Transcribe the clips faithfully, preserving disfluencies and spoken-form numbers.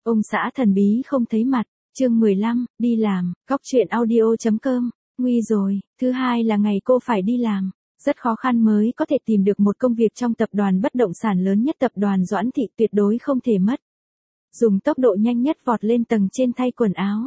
Ông xã thần bí không thấy mặt, chương mười lăm, đi làm, góc truyện audio.com, nguy rồi, thứ hai là ngày cô phải đi làm. Rất khó khăn mới có thể tìm được một công việc trong tập đoàn bất động sản lớn nhất tập đoàn Doãn Thị, tuyệt đối không thể mất. Dùng tốc độ nhanh nhất vọt lên tầng trên thay quần áo.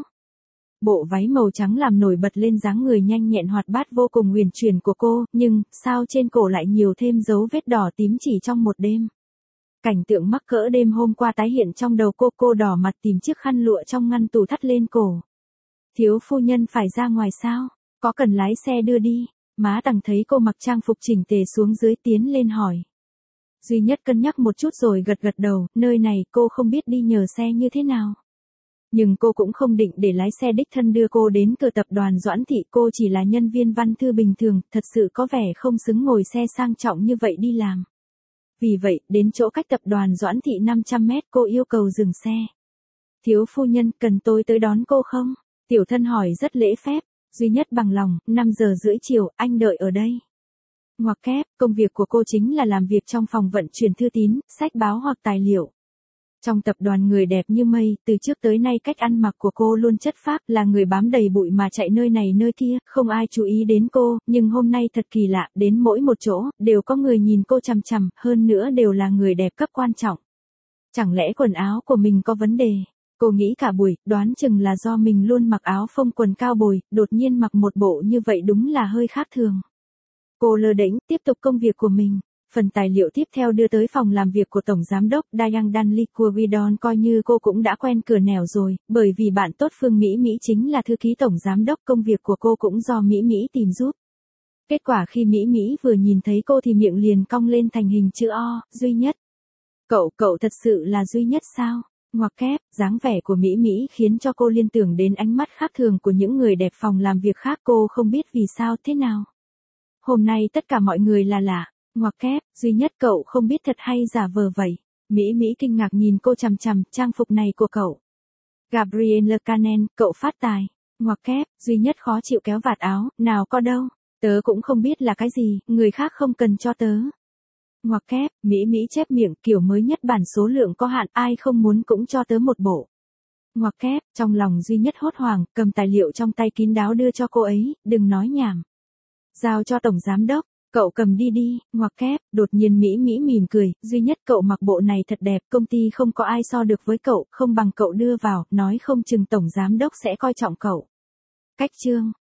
Bộ váy màu trắng làm nổi bật lên dáng người nhanh nhẹn hoạt bát vô cùng huyền chuyển của cô, nhưng sao trên cổ lại nhiều thêm dấu vết đỏ tím chỉ trong một đêm. Cảnh tượng mắc cỡ đêm hôm qua tái hiện trong đầu cô, cô đỏ mặt tìm chiếc khăn lụa trong ngăn tủ thắt lên cổ. Thiếu phu nhân phải ra ngoài sao? Có cần lái xe đưa đi? Má Tằng thấy cô mặc trang phục chỉnh tề xuống dưới tiến lên hỏi. Duy Nhất cân nhắc một chút rồi gật gật đầu, nơi này cô không biết đi nhờ xe như thế nào. Nhưng cô cũng không định để lái xe đích thân đưa cô đến cửa tập đoàn Doãn Thị, cô chỉ là nhân viên văn thư bình thường, thật sự có vẻ không xứng ngồi xe sang trọng như vậy đi làm. Vì vậy, đến chỗ cách tập đoàn Doãn Thị năm trăm mét cô yêu cầu dừng xe. Thiếu phu nhân, cần tôi tới đón cô không? Tiểu thân hỏi rất lễ phép. Duy Nhất bằng lòng, năm giờ rưỡi chiều, anh đợi ở đây. Ngoặc kép, công việc của cô chính là làm việc trong phòng vận chuyển thư tín, sách báo hoặc tài liệu. Trong tập đoàn người đẹp như mây, từ trước tới nay cách ăn mặc của cô luôn chất phác, là người bám đầy bụi mà chạy nơi này nơi kia, không ai chú ý đến cô, nhưng hôm nay thật kỳ lạ, đến mỗi một chỗ, đều có người nhìn cô chằm chằm, hơn nữa đều là người đẹp cấp quan trọng. Chẳng lẽ quần áo của mình có vấn đề? Cô nghĩ cả buổi, đoán chừng là do mình luôn mặc áo phông quần cao bồi, đột nhiên mặc một bộ như vậy đúng là hơi khác thường. Cô lơ đễnh, tiếp tục công việc của mình. Phần tài liệu tiếp theo đưa tới phòng làm việc của Tổng Giám đốc Diane Danley của Guidon, coi như cô cũng đã quen cửa nẻo rồi, bởi vì bạn tốt Phương Mỹ Mỹ chính là thư ký Tổng Giám đốc, công việc của cô cũng do Mỹ Mỹ tìm giúp. Kết quả khi Mỹ Mỹ vừa nhìn thấy cô thì miệng liền cong lên thành hình chữ O, Duy Nhất. Cậu, cậu thật sự là Duy Nhất sao? Ngoặc kép, dáng vẻ của Mỹ Mỹ khiến cho cô liên tưởng đến ánh mắt khác thường của những người đẹp phòng làm việc khác, cô không biết vì sao thế nào. Hôm nay tất cả mọi người là lạ. Ngoặc kép, Duy Nhất, cậu không biết thật hay giả vờ vậy. Mỹ Mỹ kinh ngạc nhìn cô chằm chằm, trang phục này của cậu. Gabrielle Canen, cậu phát tài. Ngoặc kép, Duy Nhất khó chịu kéo vạt áo, nào có đâu. Tớ cũng không biết là cái gì, người khác không cần cho tớ. Ngoặc kép, Mỹ Mỹ chép miệng, kiểu mới nhất bản số lượng có hạn, ai không muốn cũng cho tớ một bộ. Ngoặc kép, trong lòng Duy Nhất hốt hoảng, cầm tài liệu trong tay kín đáo đưa cho cô ấy, đừng nói nhảm. Giao cho Tổng Giám đốc, cậu cầm đi đi, ngoặc kép, đột nhiên Mỹ Mỹ mỉm cười, Duy Nhất, cậu mặc bộ này thật đẹp, công ty không có ai so được với cậu, không bằng cậu đưa vào, nói không chừng Tổng Giám đốc sẽ coi trọng cậu. Cách chương.